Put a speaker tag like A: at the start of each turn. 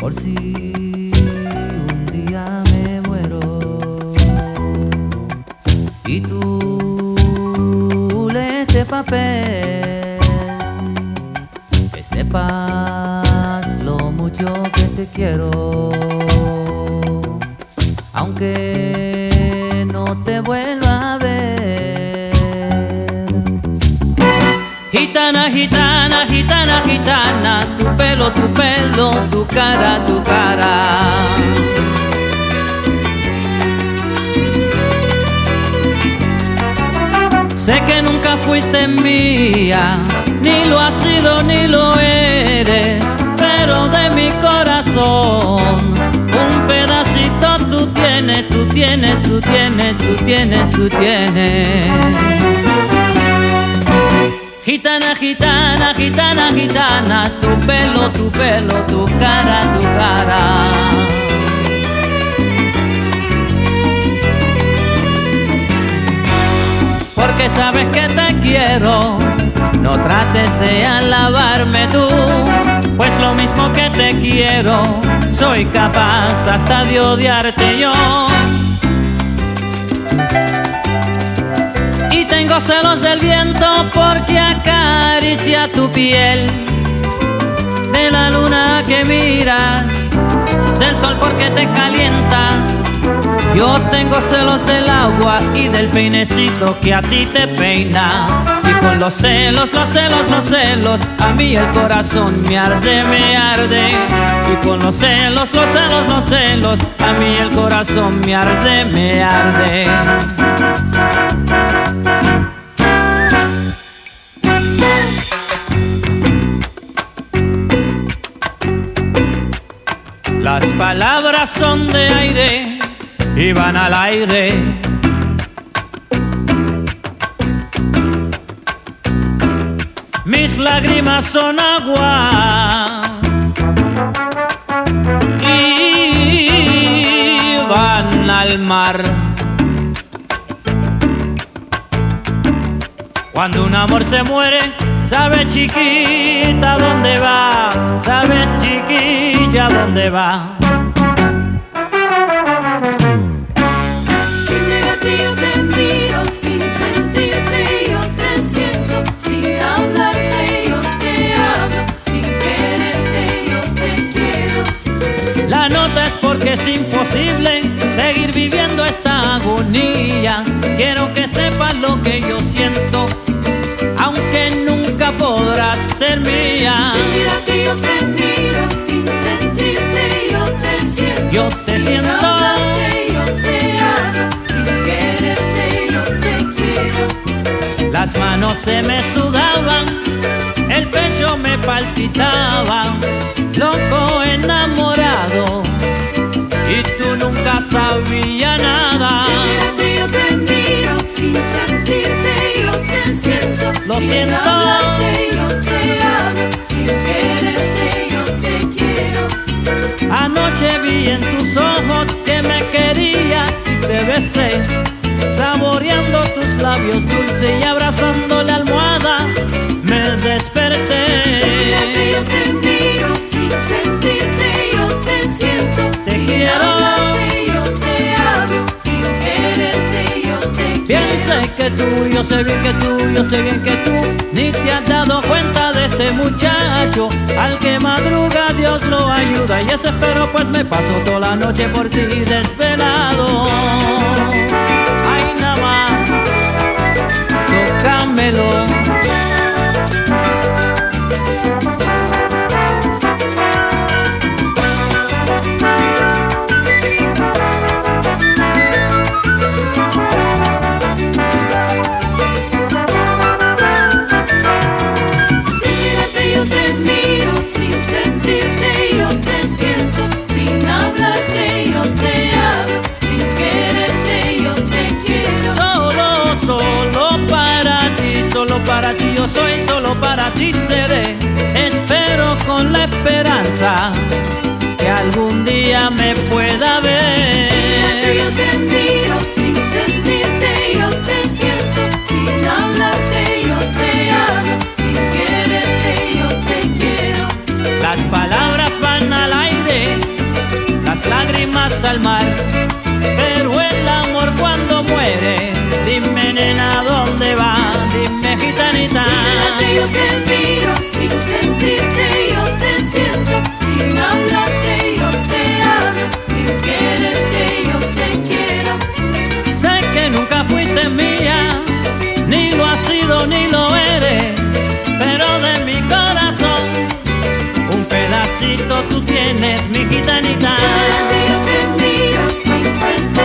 A: por si un día me muero y tú lees este papel, que sepas lo mucho que te quiero, aunque no te vuelva a ver. Gitana, gitana, gitana, gitana, tu pelo, tu cara, tu cara. Sé que nunca fuiste mía, ni lo has sido ni lo eres, pero de mi corazón un pedacito tú tienes, tú tienes, tú tienes, tú tienes, tú tienes. Gitana, gitana, gitana, gitana, tu pelo, tu cara, tu cara. Porque sabes que te quiero, no trates de alabarme tú, pues lo mismo que te quiero, soy capaz hasta de odiarte yo. Y tengo celos del viento porque acaricia tu piel, de la luna que miras, del sol porque te calienta. Yo tengo celos del agua y del peinecito que a ti te peina. Y con los celos, los celos, los celos, a mí el corazón me arde, me arde. Y con los celos, los celos, los celos, a mí el corazón me arde, me arde. Las palabras son de aire y van al aire. Mis lágrimas son agua y van al mar. Cuando un amor se muere, sabes chiquita dónde va, sabes chiquilla dónde va.
B: Sin mirarte yo te miro, sin sentirte yo te siento, sin hablarte yo te hablo, sin quererte yo te quiero.
A: La nota es porque es imposible seguir viviendo esta agonía. Quiero que sepas lo que yo siento, aunque nunca podrás ser mía.
B: Sin mirarte yo te miro, sin sentirte yo te siento,
A: Yo te
B: sin
A: siento.
B: hablarte yo te hablo, sin quererte yo te quiero.
A: Las manos se me sudaban, el pecho me palpitaba, loco enamorado, y tú nunca sabías nada.
B: Sin mirarte yo te miro, sin sentirte yo te siento,
A: Lo
B: sin
A: siento.
B: hablarte yo te hablo, sin quererte yo te quiero.
A: Anoche vi en tus ojos que me quería y te besé, saboreando tus labios dulces y abrazando la almohada me desperté.
B: Sin mirarte yo te miro, sin sentirte yo te siento,
A: Te
B: sin
A: quiero.
B: hablarte yo te hablo, sin quererte yo te
A: Piense que tú, yo sé bien que tú, yo sé bien que tú ni te has dado cuenta de este muchacho. Al que madruga Dios lo ayuda, y eso espero, pues me paso toda la noche por ti desvelado. Ay, nada más, tócamelo.
B: Sin mirarte yo te miro, sin sentirte yo te siento, sin hablarte yo te hablo, sin quererte yo te quiero.
A: Solo para ti yo soy, solo para ti seré. Espero con la esperanza que algún día me pueda ver.
B: Sin mirarte yo te miro, sin sentirte yo te siento, sin hablarte yo te hablo, sin quererte yo te quiero.
A: Las palabras van al aire cuánto tú tienes, mi gitanita.
B: Si adelante yo te miro sin sentir